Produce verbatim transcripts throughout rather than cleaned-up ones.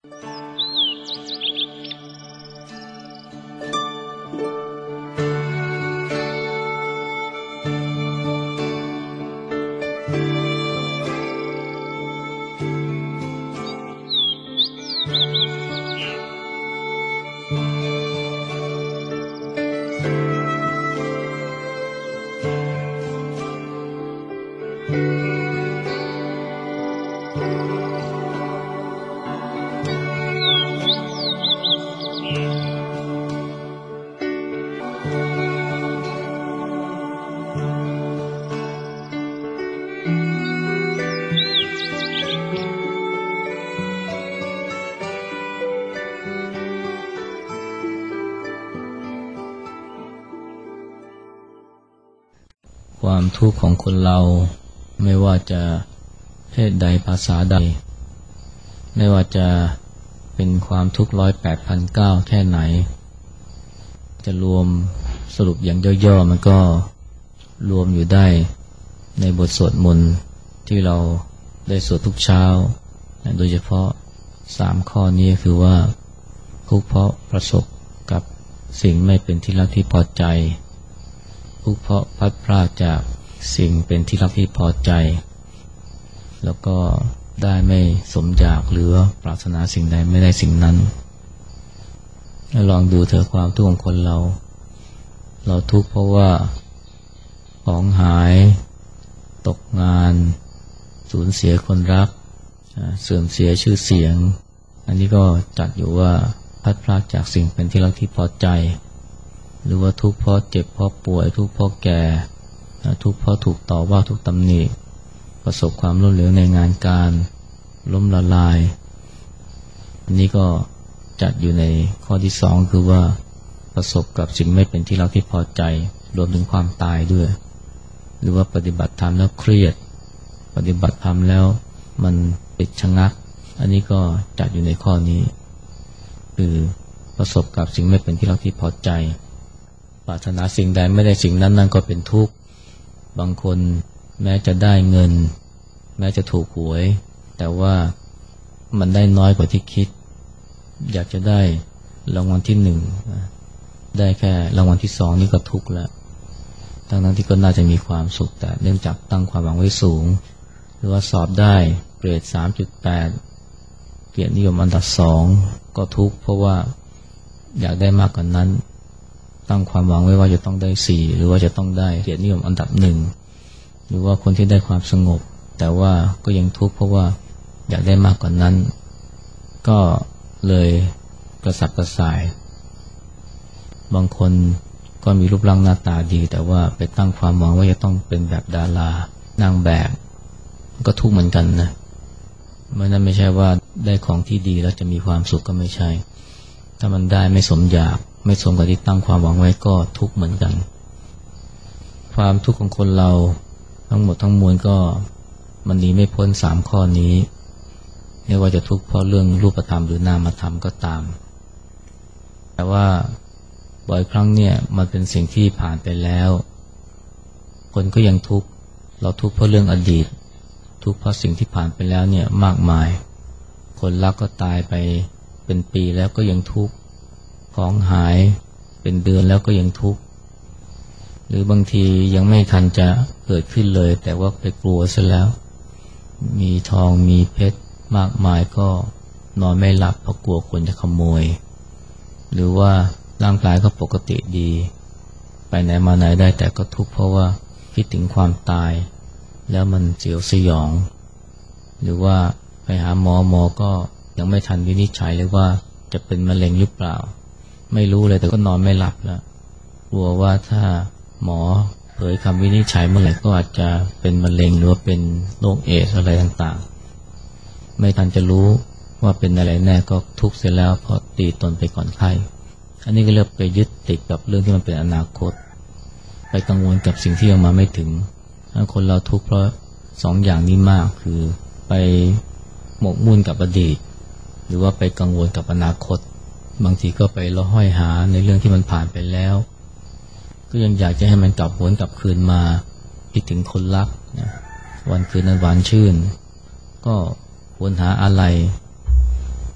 ความทุกข์ของคนเราไม่ว่าจะเพศใดภาษาใดไม่ว่าจะเป็นความทุกข์ร้อยแปดพันเก้าแค่ไหนจะรวมสรุปอย่างย่อๆมันก็รวมอยู่ได้ในบทสวดมนต์ที่เราได้สวดทุกเช้าโดยเฉพาะสามข้อนี้คือว่าทุกข์เพราะประสบกับสิ่งไม่เป็นที่รักที่พอใจทุกข์เพราะพลัดพรากจากสิ่งเป็นที่รักที่พอใจแล้วก็ได้ไม่สมอยากหรือปรารถนาสิ่งใดไม่ได้สิ่งนั้นลองดูเถอะความทุกข์ของคนเราเราทุกข์เพราะว่าของหายตกงานสูญเสียคนรักเสื่อมเสียชื่อเสียงอันนี้ก็จัดอยู่ว่าพลัดพรากจากสิ่งเป็นที่รักที่พอใจหรือว่าทุกข์เพราะเจ็บเพราะป่วยทุกข์เพราะแก่ทุกข์เพราะถูกต่อว่าถูกตำหนิประสบความล้มเหลวในงานการล้มละลายอันนี้ก็จัดอยู่ในข้อที่สองคือว่าประสบกับสิ่งไม่เป็นที่รักที่พอใจรวมถึงความตายด้วยหรือว่าปฏิบัติธรรมแล้วเครียดปฏิบัติธรรมแล้วมันติดชะงักอันนี้ก็จัดอยู่ในข้อนี้คือประสบกับสิ่งไม่เป็นที่รักที่พอใจปรารถนาสิ่งใดไม่ได้สิ่งนั้นนั่นก็เป็นทุกข์บางคนแม้จะได้เงินแม้จะถูกหวยแต่ว่ามันได้น้อยกว่าที่คิดอยากจะได้รางวัลที่หนึ่งได้แค่รางวัลที่สองนี่ก็ทุกข์แล้วทั้งนั้นที่ก็น่าจะมีความสุขแต่เนื่องจากตั้งความหวังไว้สูงหรือว่าสอบได้เกรด สามจุดแปด เกียรตินิยมอันดับสองก็ทุกข์เพราะว่าอยากได้มากกว่านั้นตั้งความหวังไว้ว่าจะต้องได้สี่หรือว่าจะต้องได้เกียรตินิยมอันดับหนึ่งหรือว่าคนที่ได้ความสงบแต่ว่าก็ยังทุกข์เพราะว่าอยากได้มากกว่านั้นก็เลยกระสับกระส่ายบางคนก็มีรูปร่างหน้าตาดีแต่ว่าไปตั้งความหวังว่าจะต้องเป็นแบบดารานางแบบก็ทุกข์เหมือนกันนะมันนั้นไม่ใช่ว่าได้ของที่ดีแล้วจะมีความสุขก็ไม่ใช่ถ้ามันได้ไม่สมอยากไม่สมกับที่ตั้งความหวังไว้ก็ทุกข์เหมือนกันความทุกข์ของคนเราทั้งหมดทั้งมวลก็มันหนีไม่พ้นสามข้อนี้ไม่ว่าจะทุกข์เพราะเรื่องรูปธรรมหรือนามธรรมก็ตามแต่ว่าบ่อยครั้งเนี่ยมันเป็นสิ่งที่ผ่านไปแล้วคนก็ยังทุกข์เราทุกข์เพราะเรื่องอดีตทุกข์เพราะสิ่งที่ผ่านไปแล้วเนี่ยมากมายคนรักก็ตายไปเป็นปีแล้วก็ยังทุกข์ของหายเป็นเดือนแล้วก็ยังทุกข์หรือบางทียังไม่ทันจะเกิดขึ้นเลยแต่ว่าไปกลัวซะแล้วมีทองมีเพชรมากมายก็นอนไม่หลับเพราะกลัวคนจะขโมยหรือว่าร่างกายก็ปกติดีไปไหนมาไหนได้แต่ก็ทุกข์เพราะว่าคิดถึงความตายแล้วมันเสียวสยองหรือว่าไปหาหมอหมอก็ยังไม่ทันวินิจฉัยเลยว่าจะเป็นมะเร็งหรือเปล่าไม่รู้เลยแต่ก็นอนไม่หลับแล้วกลัวว่าถ้าหมอเผยคำวินิจฉัยเมื่อไหร่ก็อาจจะเป็นมะเร็งหรือว่าเป็นโรคเอดส์อะไรต่างๆไม่ทันจะรู้ว่าเป็นอะไรแน่ก็ทุกข์เสียแล้วเพราะตีตนไปก่อนไข้อันนี้ก็เรียกไปยึดติดกับเรื่องที่มันเป็นอนาคตไปกังวลกับสิ่งที่ยังมาไม่ถึงคนเราทุกข์เพราะสองอย่างนี้มากคือไปหมกมุ่นกับอดีตหรือว่าไปกังวลกับอนาคตบางทีก็ไปละห้อยหาในเรื่องที่มันผ่านไปแล้วก็ยังอยากจะให้มันกลับหวนกลับคืนมาคิดถึงคนรักนะวันคืนนั้นหวานชื่นก็วนหาอะไร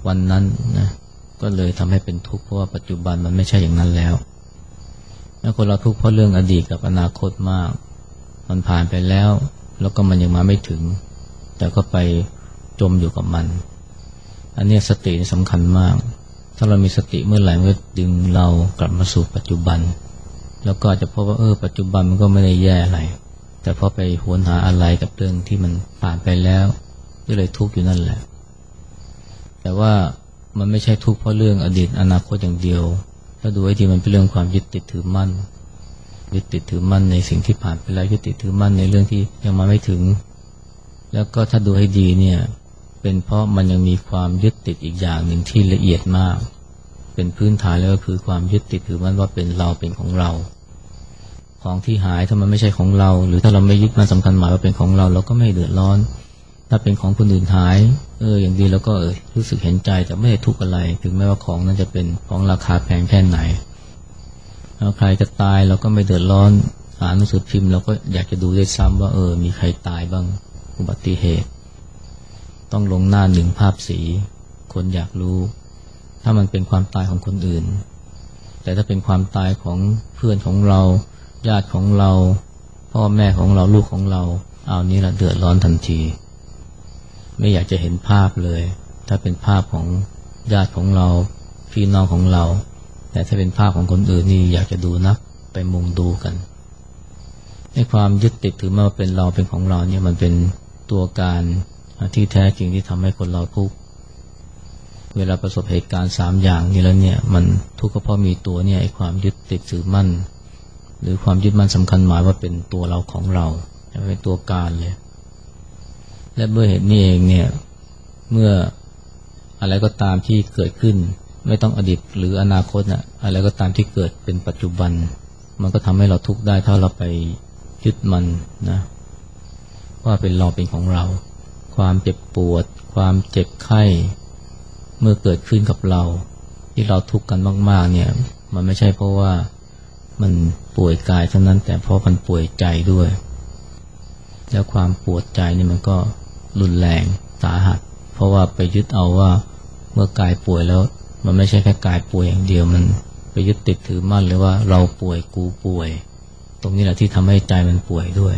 วันนั้นนะก็เลยทำให้เป็นทุกข์เพราะว่าปัจจุบันมันไม่ใช่อย่างนั้นแล้วแล้วคนเราทุกข์เพราะเรื่องอดีตกับอนาคตมากมันผ่านไปแล้วแล้วก็มันยังมาไม่ถึงแต่ก็ไปจมอยู่กับมันอันนี้สติสำคัญมากถ้าเรามีสติเมื่อไหร่มันก็ดึงเรากลับมาสู่ปัจจุบันแล้วก็จะพบว่าเออปัจจุบันมันก็ไม่ได้แย่อะไรแต่พอไปหวนหาอะไรกับเรื่องที่มันผ่านไปแล้วก็เลยทุกข์อยู่นั่นแหละแต่ว่ามันไม่ใช่ทุกข์เพราะเรื่องอดีตอนาคตอย่างเดียวถ้าดูให้ดีมันเป็นเรื่องความยึดติดถือมั่นยึดติดถือมั่นในสิ่งที่ผ่านไปแล้วยึดติดถือมั่นในเรื่องที่ยังมาไม่ถึงแล้วก็ถ้าดูให้ดีเนี่ยเป็นเพราะมันยังมีความยึดติดอีกอย่างหนึ่งที่ละเอียดมากเป็นพื้นฐานแล้วก็คือความยึดติดถือมั่นว่าเป็นเราเป็นของเราของที่หายถ้ามันไม่ใช่ของเราหรือถ้าเราไม่ยึดมันสำคัญหมายว่าเป็นของเราเราก็ไม่เดือดร้อนถ้าเป็นของคนอื่นหายเอออย่างดีแล้วก็เออรู้สึกเห็นใจแต่ไม่ได้ทุกข์อะไรถึงแม้ว่าของนั้นจะเป็นของราคาแพงแค่ไหนแล้วใครจะตายเราก็ไม่เดือดร้อนอ่านหนังสือพิมพ์เราก็อยากจะดูด้วยซ้ำว่าเออมีใครตายบ้างอุบัติเหตุต้องลงหน้าหนึ่งภาพสีคนอยากรู้ถ้ามันเป็นความตายของคนอื่นแต่ถ้าเป็นความตายของเพื่อนของเราญาติของเราพ่อแม่ของเราลูกของเราเอานี้ละเดือดร้อนทันทีไม่อยากจะเห็นภาพเลยถ้าเป็นภาพของญาติของเราพี่น้องของเราแต่ถ้าเป็นภาพของคนอื่นนี่อยากจะดูนักไปมุงดูกันในความยึดติดถือว่าเป็นเราเป็นของเราเนี่ยมันเป็นตัวการที่แท้จริงที่ทำให้คนเราทุกข์เวลาประสบเหตุการณ์สามอย่างนี้แล้วเนี่ยมันทุกข์ก็เพราะมีตัวเนี่ยไอ้ความยึดติดถือมั่นหรือความยึดมั่นสำคัญหมายว่าเป็นตัวเราของเราเป็นตัวการเลยและเมื่อเหตุนี้เองเนี่ยเมื่ออะไรก็ตามที่เกิดขึ้นไม่ต้องอดีตหรืออนาคตน่ะอะไรก็ตามที่เกิดเป็นปัจจุบันมันก็ทำให้เราทุกข์ได้ถ้าเราไปยึดมันนะว่าเป็นเราเป็นของเราความเจ็บปวดความเจ็บไข้เมื่อเกิดขึ้นกับเราที่เราทุกข์กันมากๆเนี่ยมันไม่ใช่เพราะว่ามันป่วยกายเท่านั้นแต่เพราะมันป่วยใจด้วยแล้วความปวดใจนี่มันก็รุนแรงสาหัสเพราะว่าไปยึดเอาว่าเมื่อกายป่วยแล้วมันไม่ใช่แค่กายป่วยอย่างเดียวมันไปยึดติดถือมั่นเลยว่าเราป่วยกูป่วยตรงนี้แหละที่ทำให้ใจมันป่วยด้วย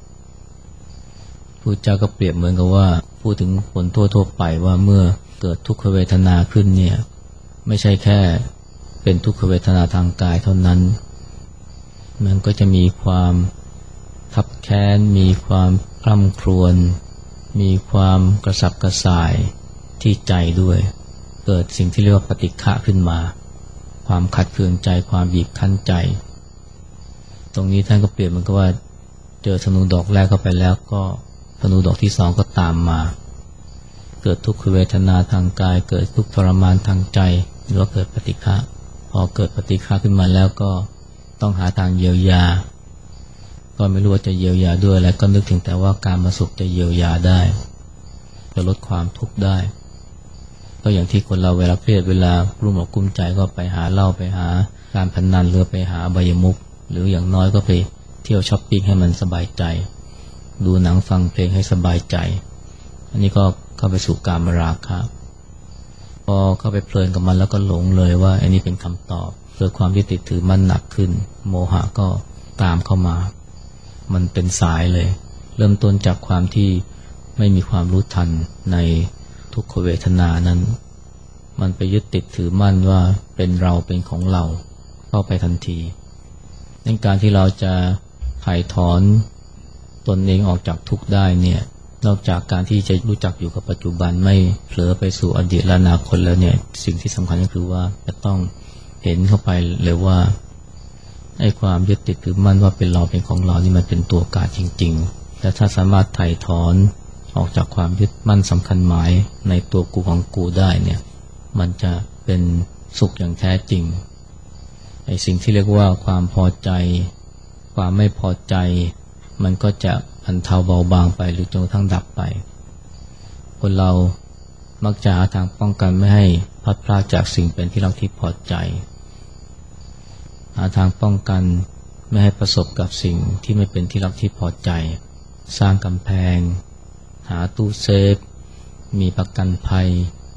พุทธเจ้าก็เปรียบเหมือนกับว่าพูดถึงคนทั่วๆไปว่าเมื่อเกิดทุกขเวทนาขึ้นเนี่ยไม่ใช่แค่เป็นทุกขเวทนาทางกายเท่านั้นมันก็จะมีความทับแค้นมีความคร่ำครวญมีความกระสับกระส่ายที่ใจด้วยเกิดสิ่งที่เรียกว่าปฏิฆะขึ้นมาความขัดเคืองใจความบีบคั้นใจตรงนี้ท่านก็เปรียบเหมือนกับว่าเจอธนูดอกแรกเข้าไปแล้วก็ธนูดอกที่สองก็ตามมาเกิดทุกขเวทนาทางกายเกิดทุกข์ทรมานทางใจหรือว่าเกิดปฏิฆะพอเกิดปฏิฆะขึ้นมาแล้วก็ต้องหาทางเยียวยาก็ไม่รู้ว่าจะเยียวยาด้วยอะไรก็นึกถึงแต่ว่าการมาสุขจะเยียวยาได้จะลดความทุกข์ได้ก็อย่างที่คนเราเวลาเครียดเวลารุ่มอกกุ้มใจก็ไปหาเหล้าไปหาการพนันหรือไปหาอบายมุขหรืออย่างน้อยก็ไปเที่ยวช้อปปิ้งให้มันสบายใจดูหนังฟังเพลงให้สบายใจอันนี้ก็เข้าไปสู่กามราคะพอเข้าไปเพลินกับมันแล้วก็หลงเลยว่าอันนี้เป็นคำตอบเกิดความยึดติดถือมันหนักขึ้นโมหะก็ตามเข้ามามันเป็นสายเลยเริ่มต้นจากความที่ไม่มีความรู้ทันในทุกขเวทนานั้นมันไปยึดติดถือมั่นว่าเป็นเราเป็นของเราเข้าไปทันทีในการที่เราจะถ่ายถอนตนเองออกจากทุกข์ได้เนี่ยนอกจากการที่จะรู้จักอยู่กับปัจจุบันไม่เผลอไปสู่อดีตและอนาคตแล้วเนี่ยสิ่งที่สำคัญก็คือว่าจะต้องเห็นเข้าไปเลยว่าไอ้ความยึดติดถือมั่นว่าเป็นเราเป็นของเรานี่มันเป็นตัวการจริงๆแต่ถ้าสามารถถ่ายถอนออกจากความยึดมั่นสำคัญหมายในตัวกูของกูได้เนี่ยมันจะเป็นสุขอย่างแท้จริงไอ้สิ่งที่เรียกว่าความพอใจความไม่พอใจมันก็จะบรรเทาเบาบางไปหรือจนกระทั่งดับไปคนเรามักจะหาทางป้องกันไม่ให้พลัดพรากจากสิ่งเป็นที่รักที่พอใจหาทางป้องกันไม่ให้ประสบกับสิ่งที่ไม่เป็นที่รักที่พอใจสร้างกำแพงหาตู้เซฟมีประกันภัย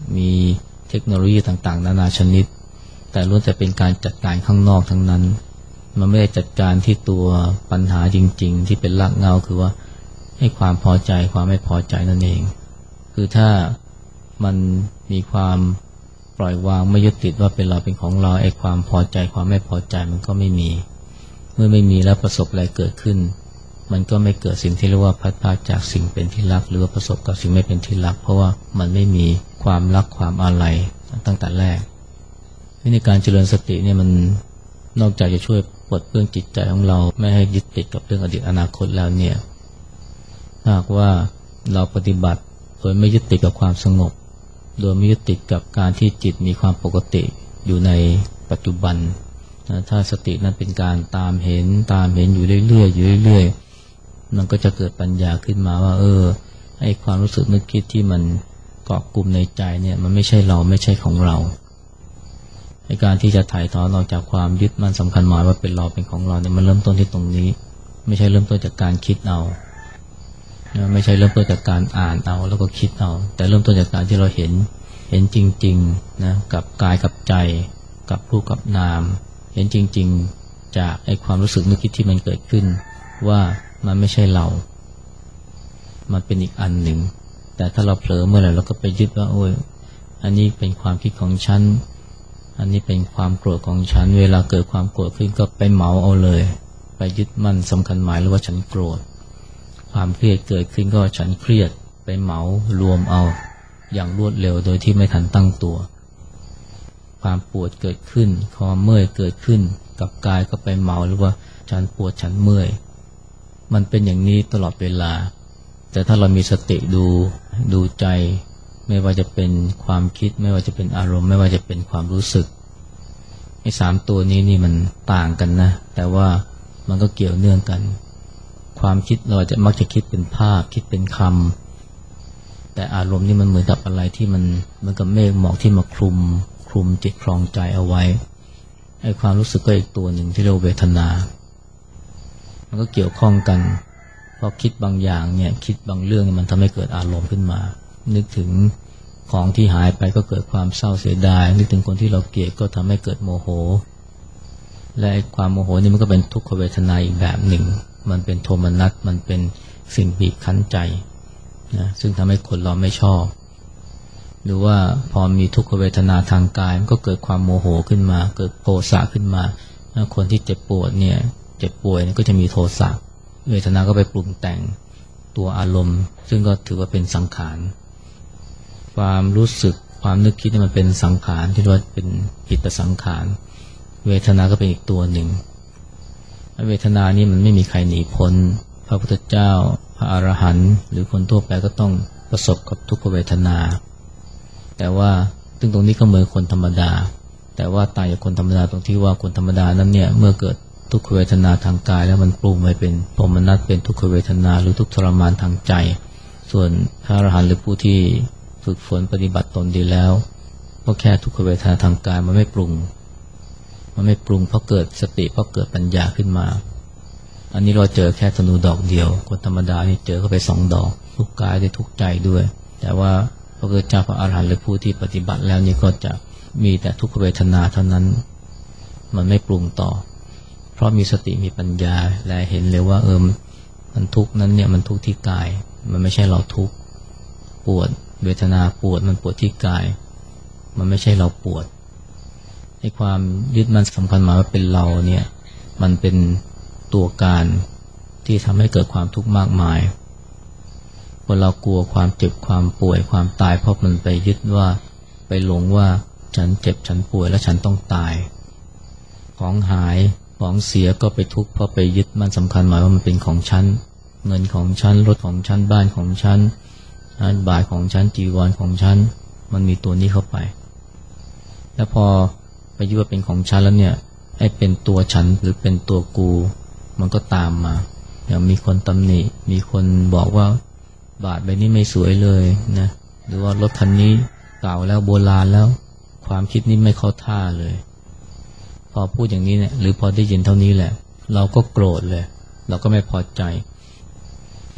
มีเทคโนโลยีต่างๆนานาชนิดแต่ล้วนแต่เป็นการจัดการข้างนอกทั้งนั้นมันไม่ได้จัดการที่ตัวปัญหาจริงๆที่เป็นรากเหง้าคือว่าให้ความพอใจความไม่พอใจนั่นเองคือถ้ามันมีความปล่อยวางไม่ยึดติดว่าเป็นเราเป็นของเราไอ้ความพอใจความไม่พอใจมันก็ไม่มีเมื่อไม่มีแล้วประสบอะไรเกิดขึ้นมันก็ไม่เกิดสิ่งที่เรียกว่าพัดพาจากสิ่งเป็นที่รักหรือว่าประสบกับสิ่งไม่เป็นที่รักเพราะว่ามันไม่มีความรักความอาลัยตั้งแต่แรกในการเจริญสติเนี่ยมันนอกจากจะช่วยปลดเปลื้องจิตใจของเราไม่ให้ยึดติดกับเรื่องอดีตอนาคตแล้วเนี่ยหากว่าเราปฏิบัติโดยไม่ยึดติดกับความสงบโดยไม่ยึดติดกับการที่จิตมีความปกติอยู่ในปัจจุบันถ้าสตินั้นเป็นการตามเห็นตามเห็นอยู่เรื่อยๆอยู่เรื่อยๆมันก็จะเกิดปัญญาขึ้นมาว่าเออไอ้ความรู้สึกนึกคิดที่มันเกาะกลุ่มในใจเนี่ยมันไม่ใช่เราไม่ใช่ของเราในการที่จะถ่ายถอนออกจากความยึดมั่นสำคัญหมายว่าเป็นเราเป็นของเราเนี่ยมันเริ่มต้นที่ตรงนี้ไม่ใช่เริ่มต้นจากการคิดเอาไม่ใช่เริ่มต้นจากการอ่านเอาแล้วก็คิดเอาแต่เริ่มต้นจากการที่เราเห็นเห็นจริงๆนะกับกายกับใจกับรูปกับนามเห็นจริงๆจากไอ้ความรู้สึกนึกคิดที่มันเกิดขึ้นว่ามันไม่ใช่เรามันเป็นอีกอันหนึ่งแต่ถ้าเราเผลอเมื่อไหร่เราก็ไปยึดว่าโอ้ยอันนี้เป็นความคิดของฉันอันนี้เป็นความโกรธของฉันเวลาเกิดความโกรธขึ้นก็ไปเหมาเอาเลยไปยึดมั่นสำคัญหมายหรือว่าฉันโกรธความเครียดเกิดขึ้นก็ฉันเครียดไปเหมารวมเอาอย่างรวดเร็วโดยที่ไม่ทันตั้งตัวความปวดเกิดขึ้นความเมื่อยเกิดขึ้นกับกายก็ไปเหมาหรือว่าฉันปวดฉันเมื่อยมันเป็นอย่างนี้ตลอดเวลาแต่ถ้าเรามีสติดูดูใจไม่ว่าจะเป็นความคิดไม่ว่าจะเป็นอารมณ์ไม่ว่าจะเป็นความรู้สึกไอ้สามตัวนี้นี่มันต่างกันนะแต่ว่ามันก็เกี่ยวเนื่องกันความคิดเราจะมักจะคิดเป็นภาพคิดเป็นคำแต่อารมณ์นี่มันเหมือนกับอะไรที่มันเหมือนกับเมฆหมอกที่มาคลุมคลุมจิตครองใจเอาไว้ไอ้ความรู้สึกก็อีกตัวหนึ่งที่เรียกเวทนามันก็เกี่ยวข้องกันพอคิดบางอย่างเนี่ยคิดบางเรื่องมันทำให้เกิดอารมณ์ขึ้นมานึกถึงของที่หายไปก็เกิดความเศร้าเสียดายนึกถึงคนที่เราเกลียดก็ทำให้เกิดโมโหและความโมโหนี่มันก็เป็นทุกขเวทนาอีกแบบหนึ่งมันเป็นโทมนัสมันเป็นสิ่งบีบคั้นใจนะซึ่งทำให้คนเราไม่ชอบหรือว่าพอมีทุกขเวทนาทางกายมันก็เกิดความโมโหขึ้นมาเกิดโทสะขึ้นมาคนที่เจ็บปวดเนี่ยเจ็บป่วยก็จะมีโทสะเวทนาก็ไปปรุงแต่งตัวอารมณ์ซึ่งก็ถือว่าเป็นสังขารความรู้สึกความนึกคิดนี่มันเป็นสังขารที่เรียกว่าเป็นจิตสังขารเวทนาก็เป็นอีกตัวหนึ่งเวทนานี่มันไม่มีใครหนีพ้นพระพุทธเจ้าพระอรหันต์หรือคนทั่วไปก็ต้องประสบกับทุกขเวทนาแต่ว่าซึ่งตรงนี้ก็เหมือนคนธรรมดาแต่ว่าต่างจากคนธรรมดาตรงที่ว่าคนธรรมดานั้นเนี่ยเมื่อเกิดทุกขเวทนาทางกายแล้วมันปรุงไปเป็นโทมนัสเป็นทุกขเวทนาหรือทุกข์ทรมานทางใจส่วนพระอรหันต์หรือผู้ที่ฝึกฝนปฏิบัติตนดีแล้วก็แค่ทุกขเวทนาทางกายมันไม่ปรุงมันไม่ปรุงเพราะเกิดสติเพราะเกิดปัญญาขึ้นมาอันนี้เราเจอแค่ธนูดอกเดียวคนธรรมดานี่เจอเข้าไปสองดอกทุกกายได้ทุกใจด้วยแต่ว่าพระพุทธเจ้าพระอรหันต์หรือผู้ที่ปฏิบัติแล้วนี่ก็จะมีแต่ทุกขเวทนาเท่านั้นมันไม่ปรุงต่อเพราะมีสติมีปัญญาและเห็นเลยว่าเออมันทุกข์นั้นเนี่ยมันทุกข์ที่กายมันไม่ใช่เราทุกข์ปวดเวทนาปวดมันปวดที่กายมันไม่ใช่เราปวดไอ้ความยึดมั่นสำคัญหมายว่าเป็นเราเนี่ยมันเป็นตัวการที่ทำให้เกิดความทุกข์มากมายคนเรากลัวความเจ็บความป่วยความตายเพราะมันไปยึดว่าไปหลงว่าฉันเจ็บฉันป่วยและฉันต้องตายของหายของเสียก็ไปทุกข์เพราะไปยึดมั่นสำคัญหมายว่ามันเป็นของฉันเงินของฉันรถของฉันบ้านของฉันบาทของฉันจีวรของฉันมันมีตัวนี้เข้าไปแล้วพอไปยึดว่าเป็นของฉันแล้วเนี่ยให้เป็นตัวฉันหรือเป็นตัวกูมันก็ตามมาอย่างมีคนตำหนิมีคนบอกว่าบาทใบนี้ไม่สวยเลยนะหรือว่ารถคันนี้เก่าแล้วโบราณแล้วความคิดนี้ไม่เข้าท่าเลยพอพูดอย่างนี้เนี่ยหรือพอได้ยินเท่านี้แหละเราก็โกรธเลยเราก็ไม่พอใจ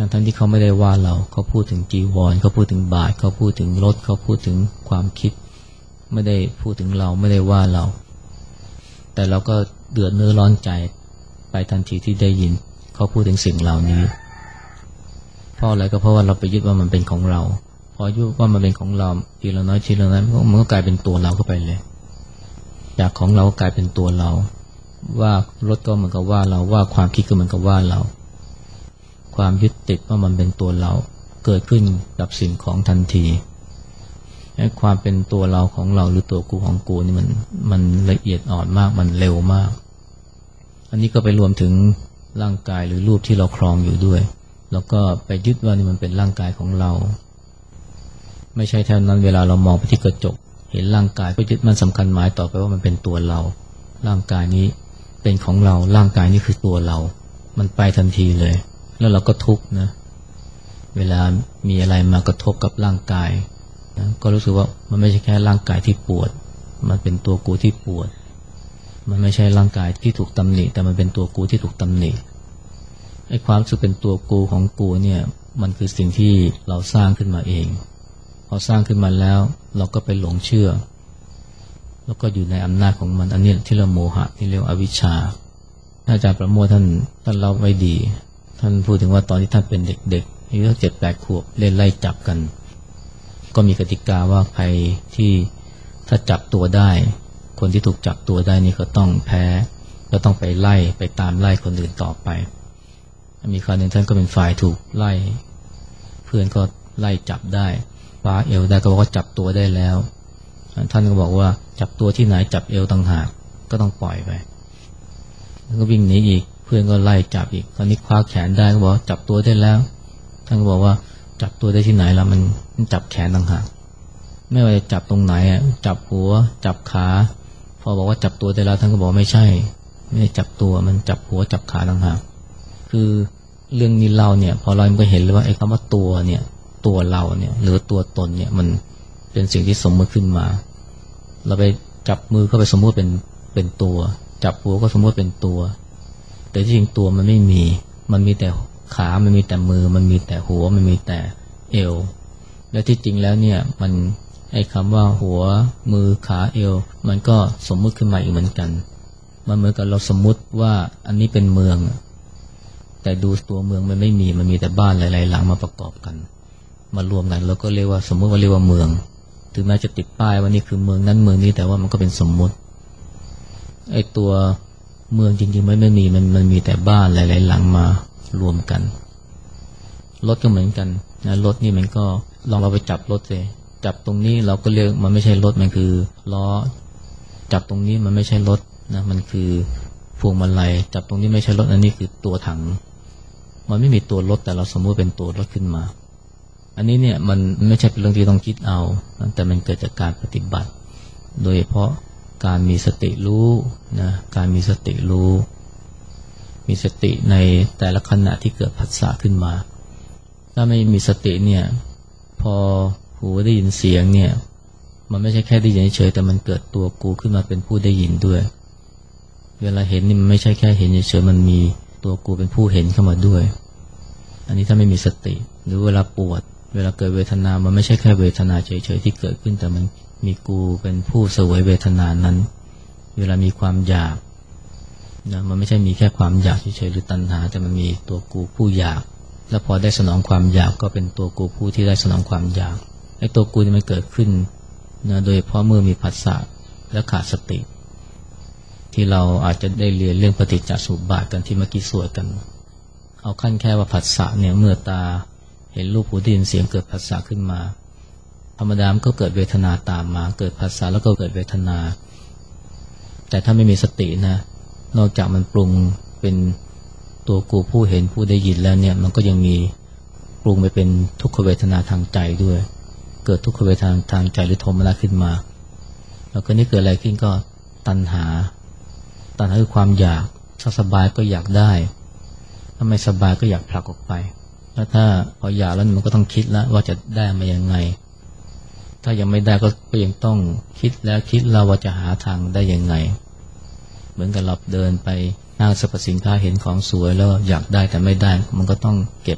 ทั้งๆที่เขาไม่ได้ว่าเราเขาพูดถึงจีวรเขาพูดถึงบาตรเขาพูดถึงรถเขาพูดถึงความคิดไม่ได้พูดถึงเราไม่ได้ว่าเราแต่เราก็เดือดเนื้อร้อนใจไปทันทีที่ได้ยินเขาพูดถึงสิ่งเหล่านี้เพราะอะไรก็เพราะว่าเราไปยึดว่ามันเป็นของเราพอยึดว่ามันเป็นของเราทีละน้อยทีละน้อยมันก็กลายเป็นตัวเราเข้าไปเลยจากของเรากลายเป็นตัวเราว่ารถก็เหมือนกับว่าเราว่าความคิดก็เหมือนกับว่าเราความยึดติดว่ามันเป็นตัวเราเกิดขึ้นกับสิ่งของทันทีให้ความเป็นตัวเราของเราหรือตัวกูของกูนี่มันมันละเอียดอ่อนมากมันเร็วมากอันนี้ก็ไปรวมถึงร่างกายหรือรูปที่เราครองอยู่ด้วยแล้วก็ไปยึดว่านี่มันเป็นร่างกายของเราไม่ใช่เท่านั้นเวลาเรามองไปที่กระจกเห็นร่างกายก็ยึดมันสำคัญหมายต่อไปว่ามันเป็นตัวเราร่างกายนี้เป็นของเราร่างกายนี้คือตัวเรามันไปทันทีเลยแล้วเราก็ทุกข์นะเวลามีอะไรมากระทบกับร่างกายนะก็รู้สึกว่ามันไม่ใช่แค่ร่างกายที่ปวดมันเป็นตัวกูที่ปวดมันไม่ใช่ร่างกายที่ถูกตำหนิแต่มันเป็นตัวกูที่ถูกตำหนิไอ้ความรู้สึกเป็นตัวกูของกูเนี่ยมันคือสิ่งที่เราสร้างขึ้นมาเองพอสร้างขึ้นมาแล้วเราก็ไปหลงเชื่อแล้วก็อยู่ในอำนาจของมันอันนี้ที่เราโมหะที่เรียกอวิชชาอาจารย์ประโมทท่านท่านเล่าไว้ดีท่านพูดถึงว่าตอนที่ท่านเป็นเด็กๆอายุเจ็ดแปดขวบเล่นไล่จับกันก็มีกติกาว่าใครที่ถ้าจับตัวได้คนที่ถูกจับตัวได้นี่ก็ต้องแพ้ก็ต้องไปไล่ไปตามไล่คนอื่นต่อไปมีคราวหนึ่งท่านก็เป็นฝ่ายถูกไล่เพื่อนก็ไล่จับได้คว้าเอวได้ก็บอกว่าจับตัวได้แล้วท่านก็บอกว่าจับตัวที่ไหนจับเอวต่างหากก็ต้องปล่อยไปแล้วก็วิ่งหนีอีกเพื่อนก็ไล่จับอีกตอนนี้คว้าแขนได้ก็บอกจับตัวได้แล้วท่านก็บอกว่าจับตัวได้ที่ไหนแล้วมันมันจับแขนต่างหากไม่ว่าจะจับตรงไหนอ่ะจับหัวจับขาพอบอกว่าจับตัวได้แล้วท่านก็บอกไม่ใช่ไม่ได้จับตัวมันจับหัวจับขาต่างหากคือเรื่องนี้เราเนี่ยพอเราก็เห็นเลยว่าไอ้คำว่าตัวเนี่ยตัวเราเนี่ยหรือตัวตนเนี่ยมันเป็นสิ่งที่สมมติขึ้นมาเราไปจับมือเข้าไปสมมติเป็นเป็นตัวจับหัวก็สมมติเป็นตัวแต่จริงตัวมันไม่มีมันมีแต่ขามันมีแต่มือมันมีแต่หัวมันมีแต่เอวและที่จริงแล้วเนี่ยมันไอ้คำว่าหัวมือขาเอวมันก็สมมุติขึ้นมาอีกเหมือนกันมันเหมือนกับเราสมมุติว่าอันนี้เป็นเมืองแต่ดูตัวเมืองมันไม่มีมันมีแต่บ้านหลายๆหลังมาประกอบกันมารวมกันแล้วก็เรียกว่าสมมุติว่าเรียกว่าเมืองถึงแม้จะติดป้ายว่านี่คือเมืองนั้นเมืองนี้แต่ว่ามันก็เป็นสมมุติไอ้ตัวเมืองจริงๆไม่ไม่มีมันมันมีแต่บ้านหลายๆหลังมารวมกันรถก็เหมือนกันนะรถนี่มันก็ลองเราไปจับรถเลยจับตรงนี้เราก็เรียกมันไม่ใช่รถมันคือล้อจับตรงนี้มันไม่ใช่รถนะมันคือพวงมาลัยจับตรงนี้ไม่ใช่รถอันนี้คือตัวถังมันไม่มีตัวรถแต่เราสมมติเป็นตัวรถขึ้นมาอันนี้เนี่ยมันไม่ใช่เป็นเรื่องที่ต้องคิดเอาแต่มันเกิดจากการปฏิบัติโดยเฉพาะการมีสติรู้นะการมีสติรู้มีสติในแต่ละขณะที่เกิดผัสสะขึ้นมาถ้าไม่มีสติเนี่ยพอหูได้ยินเสียงเนี่ยมันไม่ใช่แค่ได้ยินเฉยแต่มันเกิดตัวกูขึ้นมาเป็นผู้ได้ยินด้วยเวลาเห็นนี่มันไม่ใช่แค่เห็นเฉยๆมันมีตัวกูเป็นผู้เห็นเข้ามาด้วยอันนี้ถ้าไม่มีสติหรือเวลาปวดเวลาเกิดเวทนามันไม่ใช่แค่เวทนาเฉยๆที่เกิดขึ้นแต่มันมีกูเป็นผู้เสวยเวทนานั้นเวลามีความอยากนะมันไม่ใช่มีแค่ความอยากเฉยๆหรือตัณหาแต่มันมีตัวกูผู้อยากแล้วพอได้สนองความอยากก็เป็นตัวกูผู้ที่ได้สนองความอยากไอ้ตัวกูนี่มันเกิดขึ้นนะโดยเพราะเมื่อมีผัสสะและขาดสติที่เราอาจจะได้เรียนเรื่องปฏิจจสมุปบาทกันที่เมื่อกี้สวดกันเอาขั้นแค่ว่าผัสสะเนี่ยเมื่อตาเห็นรูปหูได้ยินเสียงเกิดผัสสะขึ้นมาธรรมดามันก็เกิดเวทนาตามมาเกิดผัสสะแล้วก็เกิดเวทนาแต่ถ้าไม่มีสตินะนอกจากมันปรุงเป็นตัวกูผู้เห็นผู้ได้ยินแล้วเนี่ยมันก็ยังมีปรุงไปเป็นทุกขเวทนาทางใจด้วยเกิดทุกขเวทนาทางใจหรือโทมนัสขึ้นมาแล้วก็นี่เกิดอะไรขึ้นก็ตัณหาตัณหาคือความอยากถ้าสบายก็อยากได้ถ้าไม่สบายก็อยากผลักออกไปแล้วถ้าพออยากแล้วมันก็ต้องคิดแล้วว่าจะได้มายังไงถ้ายังไม่ได้ก็ยังต้องคิดแล้วคิดแล้วว่าจะหาทางได้ยังไงเหมือนกับเราเดินไปห้างสรรพสินค้าเห็นของสวยแล้วอยากได้แต่ไม่ได้มันก็ต้องเก็บ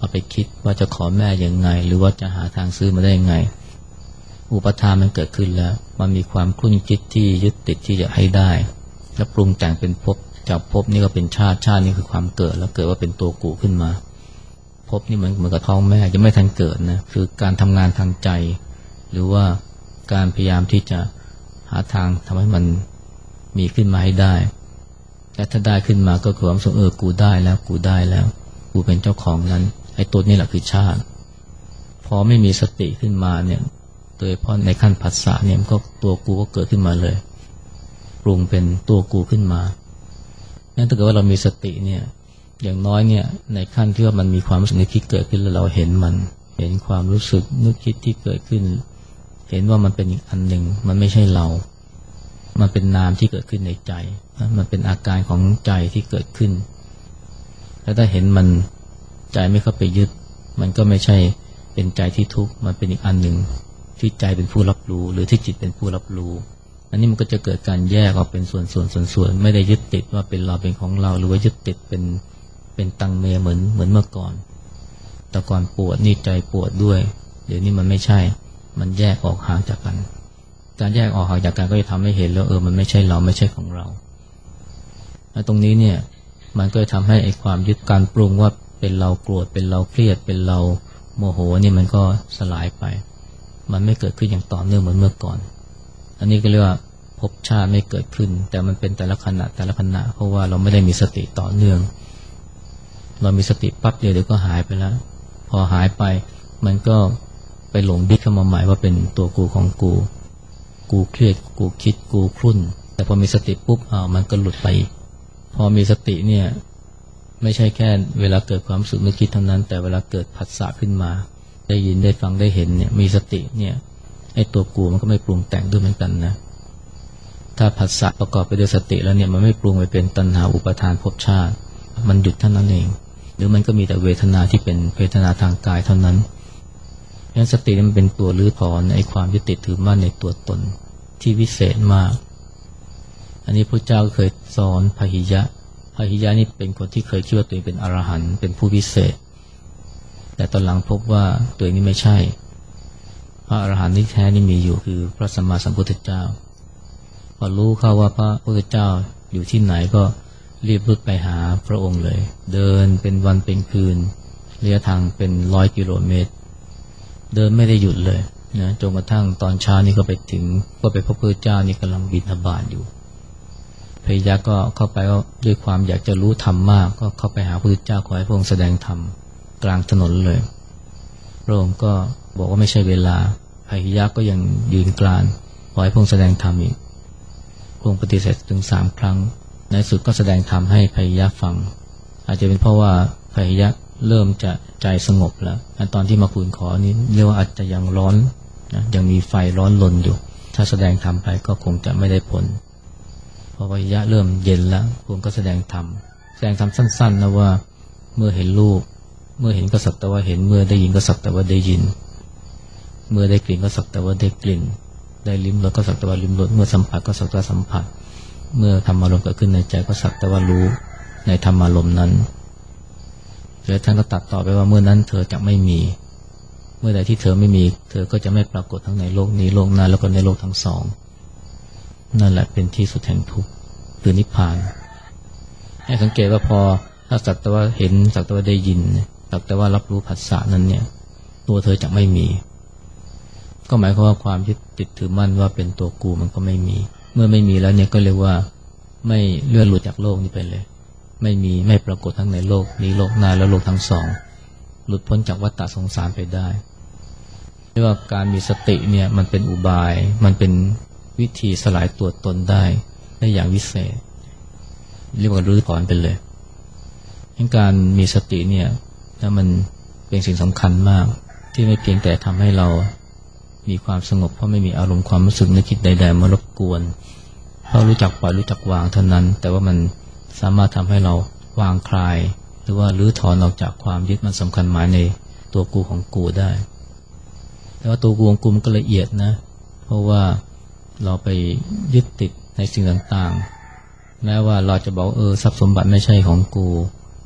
เอาไปคิดว่าจะขอแม่ยังไงหรือว่าจะหาทางซื้อมาได้ยังไงอุปทานมันเกิดขึ้นแล้วมันมีความคลุ้นคิดที่ยึดติดที่จะให้ได้แล้วปรุงแต่งเป็นภพจากภพนี่ก็เป็นชาติชาตินี่คือความเกิดแล้วเกิดว่าเป็นตัวกูขึ้นมาภพนี่เหมือนเหมือนกับท้องแม่ยังไม่ทันเกิดนะคือการทำงานทางใจหรือว่าการพยายามที่จะหาทางทำให้มันมีขึ้นมาให้ได้และถ้าได้ขึ้นมาก็คือความสงเออกูได้แล้วกูได้แล้วกูเป็นเจ้าของนั้นไอ้ตัวนี่แหละคือชาติพอไม่มีสติขึ้นมาเนี่ยโดยเฉพาะในขั้นผัสสะเนี่ยมันก็ตัวกูก็เกิดขึ้นมาเลยปรุงเป็นตัวกูขึ้นมางั้นถ้าเกิดว่าเรามีสติเนี่ยอย่างน้อยเนี่ยในขั้นที่ว่ามันมีความรู้สึกนึกคิดเกิดขึ้นแล้วเราเห็นมันเห็นความรู้สึกนึกคิดที่เกิดขึ้นเห็นว่ามันเป็นอีกอันหนึ่งมันไม่ใช่เรามันเป็นนามที่เกิดขึ้นในใจมันเป็นอาการของใจที่เกิดขึ้นแล้วถ้าเห็นมันใจไม่เข้าไปยึดมันก็ไม่ใช่เป็นใจที่ทุกข์มันเป็นอีกอันหนึ่งที่ใจเป็นผู้รับรู้หรือที่จิตเป็นผู้รับรู้อันนี้มันก็จะเกิดการแยกออกเป็นส่วนๆส่วนๆไม่ได้ยึดติดว่าเป็นเราเป็นของเราหรือว่ายึดติดเป็นเป็นตังเมเหมือนเหมือนเมื่อก่อนแต่ก่อนปวดนี่ใจปวดด้วยเดี๋ยวนี้มันไม่ใช่มันแยกออกห่างจากกันการแยกออกห่างจากกันก็จะทำให้เห็นแล้วเออมันไม่ใช่เราไม่ใช่ของเราและตรงนี้เนี่ยมันก็จะทำให้ไอ้ความยึดการปรุงว่าเป็นเราโกรธเป็นเราเครียดเป็นเราโมโหนี่มันก็สลายไปมันไม่เกิดขึ้นอย่างต่อเนื่องเหมือนเมื่อก่อนอันนี้ก็เรียกว่าภพชาติไม่เกิดขึ้นแต่มันเป็นแต่ละขณะแต่ละขณะเพราะว่าเราไม่ได้มีสติต่อเนื่องเรามีสติปั๊บเดียวเดี๋ยวก็หายไปแล้วพอหายไปมันก็ไปหลงยึดเข้ามาหมายว่าเป็นตัวกูของกูกูเครียดกูคิดกูครุ่นแต่พอมีสติปุ๊บอ้าวมันก็หลุดไปพอมีสติเนี่ยไม่ใช่แค่เวลาเกิดความสุขนึกคิดเท่านั้นแต่เวลาเกิดผัสสะขึ้นมาได้ยินได้ฟังได้เห็นเนี่ยมีสติเนี่ยไอ้ตัวกูมันก็ไม่ปรุงแต่งด้วยเหมือนกันนะถ้าผัสสะประกอบไปด้วยสติแล้วเนี่ยมันไม่ปรุงไปเป็นตัณหาอุปาทานภพชาติมันหยุดเท่านั้นเองหรือมันก็มีแต่เวทนาที่เป็นเวทนาทางกายเท่านั้นเพราะฉะนั้นสติมันเป็นตัวรื้อถอนไอ้ความยึดติดถือมั่นในตัวตนที่วิเศษมากอันนี้พระเจ้าเคยสอนพหิยะพหิยะนี่เป็นคนที่เคยคิดว่าตัวเองเป็นอรหันต์เป็นผู้วิเศษแต่ตอนหลังพบว่าตัวเองนี่ไม่ใช่พระอรหันต์ที่แท้นี่มีอยู่คือพระสัมมาสัมพุทธเจ้าพอรู้เข้าว่าพระพุทธเจ้าอยู่ที่ไหนก็รีบรุดไปหาพระองค์เลยเดินเป็นวันเป็นคืนระยะทางเป็นร้อยกิโลเมตรเดินไม่ได้หยุดเลยนะจนกระทั่งตอนเช้านี่ก็ไปถึงก็ไปพบพระพุทธเจ้านี่กำลังบิณฑบาตอยู่พหิยะก็เข้าไปก็ด้วยความอยากจะรู้ธรรมมากก็เข้าไปหาพระพุทธเจ้าขอให้พระองค์แสดงธรรมกลางถนนเลยพระองค์ก็บอกว่าไม่ใช่เวลาพหิยะก็ยังยืนกรานขอให้พระองค์แสดงธรรมอีกพระองค์ปฏิเสธถึงสามครั้งในสุดก็แสดงธรรมให้พหิยะฟังอาจจะเป็นเพราะว่าพหิยะเริ่มจะใจสงบแล้วตอนที่มาทูลขอนี้เรียกว่าอาจจะยังร้อนนะยังมีไฟร้อนรนอยู่ถ้าแสดงธรรมไปก็คงจะไม่ได้ผลพอพหิยะเริ่มเย็นแล้วพระองค์ก็แสดงธรรมแสดงธรรมสั้นๆนะว่าเมื่อเห็นรูปเมื่อเห็นก็สักแต่ว่าเห็นเมื่อได้ยินก็สักแต่ว่าได้ยินเมื่อได้กลิ่นก็สักแต่ว่าได้กลิ่นได้ลิ้มรสก็สักแต่ว่าลิ้มรสเมื่อสัมผัสก็สักแต่ว่าสัมผัสเมื่อธรรมารมณ์เกิดขึ้นในใจก็สักแต่ว่ารู้ในธรรมารมณ์นั้นแล้วท่านก็ตัดต่อไปว่าเมื่อนั้นเธอจะไม่มีเมื่อใดที่เธอไม่มีเธอก็จะไม่ปรากฏทั้งในโลกนี้โลกหน้าแล้วก็ในโลกทั้งสองนั่นแหละเป็นที่สุดแห่งทุกข์คือนิพพานให้สังเกตว่าพอถ้าสักแต่ว่าเห็นสักแต่ว่าได้ยินสักแต่ว่ารับรู้ผัสสะนั้นเนี่ยตัวเธอจะไม่มีก็หมายความว่าความยึดติดถือมั่นว่าเป็นตัวกูมันก็ไม่มีเมื่อไม่มีแล้วเนี่ยก็เรียกว่าไม่เลื่อนหลุดจากโลกนี้ไปเลยไม่มีไม่ปรากฏทั้งในโลกนี้โลกหน้าและโลกทั้งสองหลุดพ้นจากวัฏฏะสงสารไปได้เรียกว่าการมีสติเนี่ยมันเป็นอุบายมันเป็นวิธีสลายตัวตนได้ได้อย่างวิเศษเรียกว่ารื้อถอนไปเลยการมีสติเนี่ยถ้ามันเป็นสิ่งสำคัญมากที่ไม่เพียงแต่ทำให้เรามีความสงบเพราะไม่มีอารมณ์ความรู้สึกนึกคิดใดๆมารบกวนเพราะรู้จักปล่อยรู้จักวางเท่านั้นแต่ว่ามันสามารถทำให้เราวางคลายหรือว่ารื้อถอนออกจากความยึดมันสำคัญหมายในตัวกูของกูได้แต่ว่าตัวกูของกูมันก็ละเอียดนะเพราะว่าเราไปยึดติดในสิ่งต่างๆแม้ว่าเราจะบอกเออทรัพย์สมบัติไม่ใช่ของกู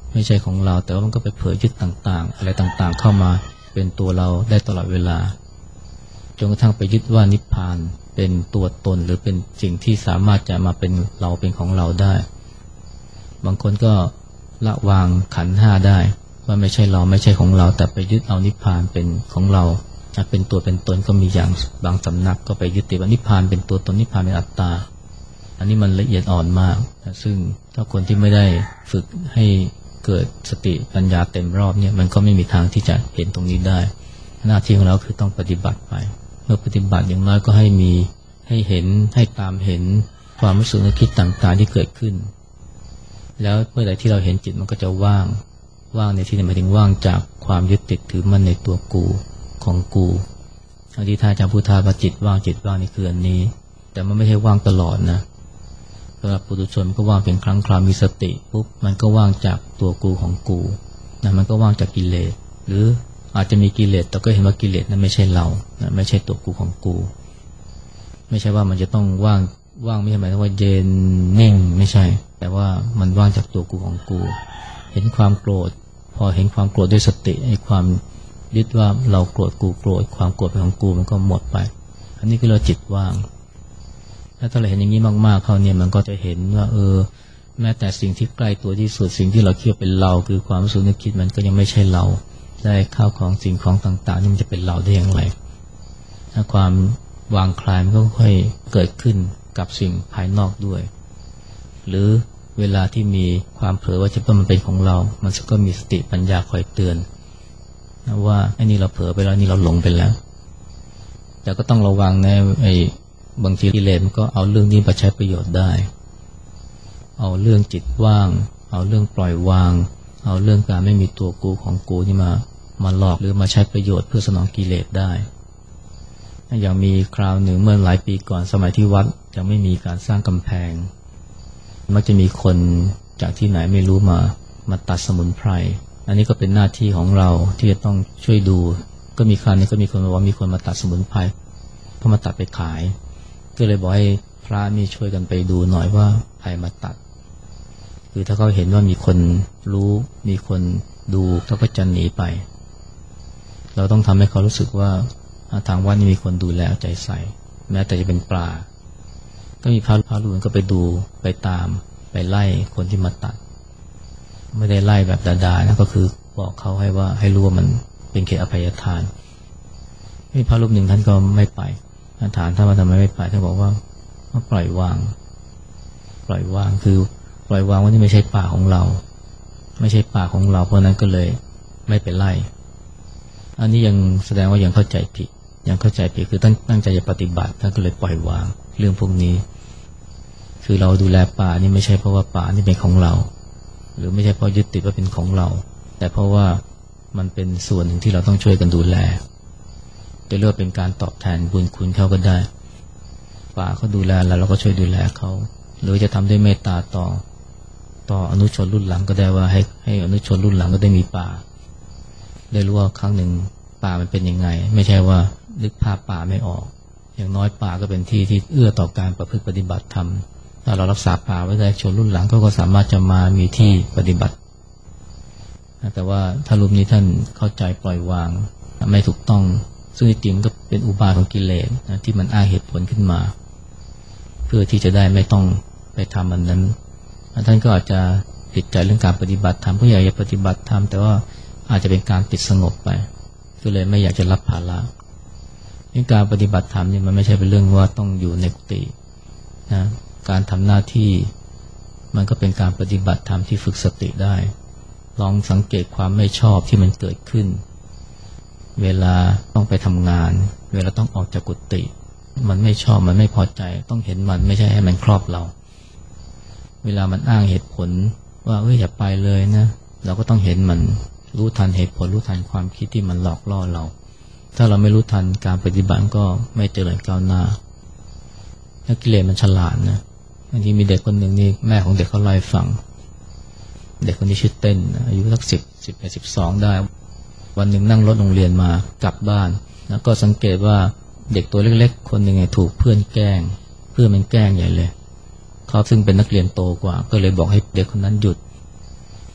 ไม่ใช่ของเราแต่ว่ามันก็ไปเผยยึดต่างๆอะไรต่างๆเข้ามาเป็นตัวเราได้ตลอดเวลาจนกระทั่งไปยึดว่านิพพานเป็นตัวตนหรือเป็นสิ่งที่สามารถจะมาเป็นเราเป็นของเราได้บางคนก็ละวางขันธ์ห้าได้ว่าไม่ใช่เราไม่ใช่ของเราแต่ไปยึดเอานิพพานเป็นของเราเป็นตัวเป็นตนก็มีอย่างบางสำนักก็ไปยึดติดว่านิพพานเป็นตัวตนนิพพานเป็นอัตตาอันนี้มันละเอียดอ่อนมากซึ่งถ้าคนที่ไม่ได้ฝึกให้เกิดสติปัญญาเต็มรอบเนี่ยมันก็ไม่มีทางที่จะเห็นตรงนี้ได้หน้าที่ของเราคือต้องปฏิบัติไปเมื่อปฏิบัติอย่างน้อยก็ให้มีให้เห็นให้ตามเห็นความรู้สึกนึกคิดต่างๆที่เกิดขึ้นแล้วเมื่อใดที่เราเห็นจิตมันก็จะว่างว่างในที่นี้หมายถึงว่างจากความยึดติดถือมั่นในตัวกูของกูอธิษฐานจากพุทธาว่าจิตว่างจิตว่างนี่คืออันนี้แต่มันไม่ใช่ว่างตลอดนะสำหรับปุถุชนก็ว่างเป็นครั้งคราวมีสติปุ๊บมันก็ว่างจากตัวกูของกูนะมันก็ว่างจากกิเลสหรืออาจจะมีกิเลสแต่ก็เห็นว่ากิเลสนั้นไม่ใช่เรานะไม่ใช่ตัวกูของกูไม่ใช่ว่ามันจะต้องว่างว่างไม่ใช่หมายถึงว่าเย็นนิ่งไม่ใช่แต่ว่ามันว่างจากตัวกูของกูเห็นความโกรธพอเห็นความโกรธด้วยสติไอ้ความยึดว่าเราโกรธกูโกรธความโกรธเป็นของกูมันก็หมดไปอันนี้คือเราจิตว่างถ้าเราเห็นอย่างนี้มากๆเขาเนี่ยมันก็จะเห็นว่าเออแม้แต่สิ่งที่ใกล้ตัวที่สุดสิ่งที่เราคิดว่าเป็นเราคือความรู้สึกนึกคิดมันก็ยังไม่ใช่เราได้ข้าวของสิ่งของต่างๆนี่มันจะเป็นเราได้อย่างไรถ้าความวางคลายมันก็ค่อยเกิดขึ้นกับสิ่งภายนอกด้วยหรือเวลาที่มีความเผลอว่าจะมันเป็นของเรามันก็มีสติปัญญาคอยเตือนนะว่าไอ้นี่เราเผลอไปแล้วนี่เราหลงไปแล้วแต่ก็ต้องระวังนะไอ้บางทีกิเลสมันก็เอาเรื่องนี้มาใช้ประโยชน์ได้เอาเรื่องจิตว่างเอาเรื่องปล่อยวางเอาเรื่องการไม่มีตัวกูของกูนี่มามาหลอกหรือมาใช้ประโยชน์เพื่อสนองกิเลสได้อย่างมีคราวหนึ่งเมื่อหลายปีก่อนสมัยที่วัดยังไม่มีการสร้างกำแพงมักจะมีคนจากที่ไหนไม่รู้มามาตัดสมุนไพรอันนี้ก็เป็นหน้าที่ของเราที่จะต้องช่วยดูก็มีคราวนี้ก็มีคนบอกว่ามีคนมาตัดสมุนไพรเพราะมาตัดไปขายก็เลยบอกให้พระนี่ช่วยกันไปดูหน่อยว่าใครมาตัดคือถ้าเขาเห็นว่ามีคนรู้มีคนดูเขาก็จะหนีไปเราต้องทำให้เขารู้สึกว่าทางวัดนี่มีคนดูแลใจใส่แม้แต่จะเป็นปลาก็มีพระพระรูปก็ไปดูไปตามไปไล่คนที่มาตัดไม่ได้ไล่แบบดาๆนะก็คือบอกเขาให้ว่าให้รู้ว่ามันเป็นเขตอภัยทานมีพระรูปหนึ่งท่านก็ไม่ไปถามท่านว่าทำไมไม่ไปท่านบอกว่าปล่อยวางปล่อยวางคือปล่อยวางว่านี่ไม่ใช่ป่าของเราไม่ใช่ป่าของเราเพราะนั้นก็เลยไม่ไปไล่อันนี้ยังแสดงว่ายังเข้าใจผิดยังเข้าใจผิดคือตั้งตั้งใจจะปฏิบัติท่านก็เลยปล่อยวางเรื่องพวกนี้คือเราดูแลป่านี่ไม่ใช่เพราะว่าป่านี่เป็นของเราหรือไม่ใช่เพราะยึดติดว่าเป็นของเราแต่เพราะว่ามันเป็นส่วนหนึ่งที่เราต้องช่วยกันดูแลจะเรียกว่าเป็นการตอบแทนบุญคุณเขาก็ได้ป่าเขาดูแลเราเราก็ช่วยดูแลเขาหรือจะทำด้วยเมตตาต่อต่ออนุชนรุ่นหลังก็ได้ว่าให้ให้อนุชนรุ่นหลังก็ได้มีป่าได้รู้ว่าครั้งหนึ่งป่ามันเป็นยังไงไม่ใช่ว่านึกภาพป่าไม่ออกอย่างน้อยป่าก็เป็นที่ที่เอื้อต่อการประพฤติปฏิบัติธรรมถ้าเรารักษาป่าไว้ได้ชนรุ่นหลังก็ก็สามารถจะมามีที่ปฏิบัติแต่ว่าถ้ารูปนี้ท่านเข้าใจปล่อยวางไม่ถูกต้องซึ่งจริงๆก็เป็นอุบายของกิเลสนะที่มันอ้างเหตุผลขึ้นมาเพื่อที่จะได้ไม่ต้องไปทำมันนั้นท่านก็อาจจะติดใจเรื่องการปฏิบัติธรรมผู้ใหญ่อยากปฏิบัติธรรมแต่ว่าอาจจะเป็นการติดสงบไปก็เลยไม่อยากจะรับภาระในการปฏิบัติธรรมนี่มันไม่ใช่เป็นเรื่องว่าต้องอยู่ในกุฏินะการทำหน้าที่มันก็เป็นการปฏิบัติธรรมที่ฝึกสติได้ลองสังเกตความไม่ชอบที่มันเกิดขึ้นเวลาต้องไปทำงานเวลาต้องออกจากกุฏิมันไม่ชอบมันไม่พอใจต้องเห็นมันไม่ใช่ให้มันครอบเราเวลามันอ้างเหตุผลว่าเอ้ยอย่าไปเลยนะเราก็ต้องเห็นมันรู้ทันเหตุผลรู้ทันความคิดที่มันหลอกล่อเราถ้าเราไม่รู้ทันการปฏิบัติก็ไม่เจริญก้าวหน้าถ้ากิเลสมันฉลาดนะบางทีมีเด็กคนหนึ่งนี่แม่ของเด็กเขาเล่าให้ฟังเด็กคนนี้ชื่อเต้นอายุสักสิบสิบเอ็ดสิบสองได้วันหนึ่งนั่งรถโรงเรียนมากลับบ้านแล้วก็สังเกตว่าเด็กตัวเล็กๆคนหนึ่งถูกเพื่อนแกล้งเพื่อนมันแกล้งใหญ่เลยเขาซึ่งเป็นนักเรียนโตกว่าก็เลยบอกให้เด็กคนนั้นหยุด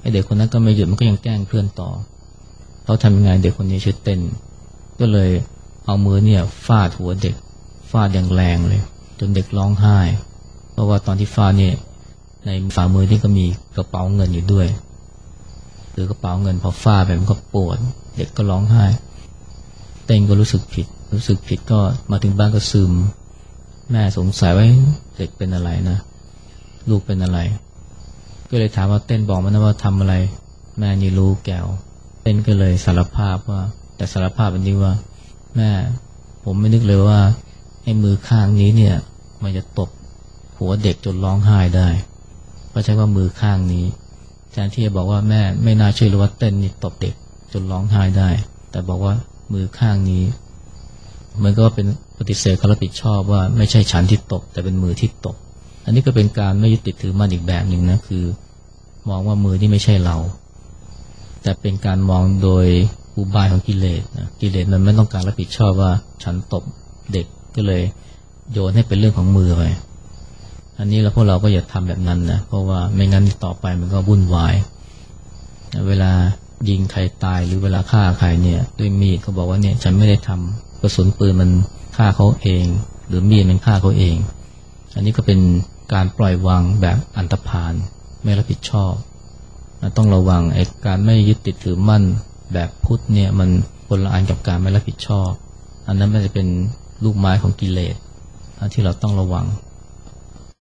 ไอเด็กคนนั้นก็ไม่หยุดมันก็ยังแกล้งเพื่อนต่อเขาทำยังไงเด็กคนนี้ชื่อเต้นก็เลยเอามือเนี่ยฟาดหัวเด็กฟาดอย่างแรงเลยจนเด็กร้องไห้เพราะว่าตอนที่ฟาดเนี่ยในฝ่ามือนี่ก็มีกระเป๋าเงินอยู่ด้วยหรือกระเป๋าเงินพอฟาดไปมันก็ปวดเด็กก็ร้องไห้เต้นก็รู้สึกผิดรู้สึกผิดก็มาถึงบ้านก็ซึมแม่สงสัยว่าเด็กเป็นอะไรนะลูกเป็นอะไรก็เลยถามว่าเต้นบอกมันนะว่าทำอะไรแม่นี่รู้แก้วเต้นก็เลยสารภาพว่าแต่สารภาพแบบนี้ว่าแม่ผมไม่นึกเลยว่าไอ้มือข้างนี้เนี่ยมันจะตบหัวเด็กจนร้องไห้ได้เพราะใช้ว่ามือข้างนี้แทนที่จะบอกว่าแม่ไม่น่าเชื่อเลยว่าเต้นนี่ตบเด็กจนร้องไห้ได้แต่บอกว่ามือข้างนี้มันก็เป็นปฏิเสธความรับผิดชอบว่าไม่ใช่ฉันที่ตบแต่เป็นมือที่ตบอันนี้ก็เป็นการไม่ยึดติดถือมั่นอีกแบบหนึ่งนะคือมองว่ามือนี่ไม่ใช่เราแต่เป็นการมองโดยอุบายของกิเลสนะกิเลสมันไม่ต้องการรับผิดชอบว่าฉันตบเด็กก็เลยโยนให้เป็นเรื่องของมือไปอันนี้แล้วพวกเราก็อย่าทำแบบนั้นนะเพราะว่าไม่งั้นต่อไปมันก็วุ่นวายเวลายิงใครตายหรือเวลาฆ่าใครเนี่ยด้วยมีดเขาบอกว่าเนี่ยฉันไม่ได้ทำกระสุนปืนมันฆ่าเขาเองหรือมีดมันฆ่าเขาเองอันนี้ก็เป็นการปล่อยวางแบบอันธพาลไม่รับผิดชอบต้องระวังไอ้การไม่ยึดติดถือมั่นแบบพุทธเนี่ยมันคนละอันกับการไม่รับผิดชอบอันนั้นมันจะเป็นลูกไม้ของกิเลสที่เราต้องระวัง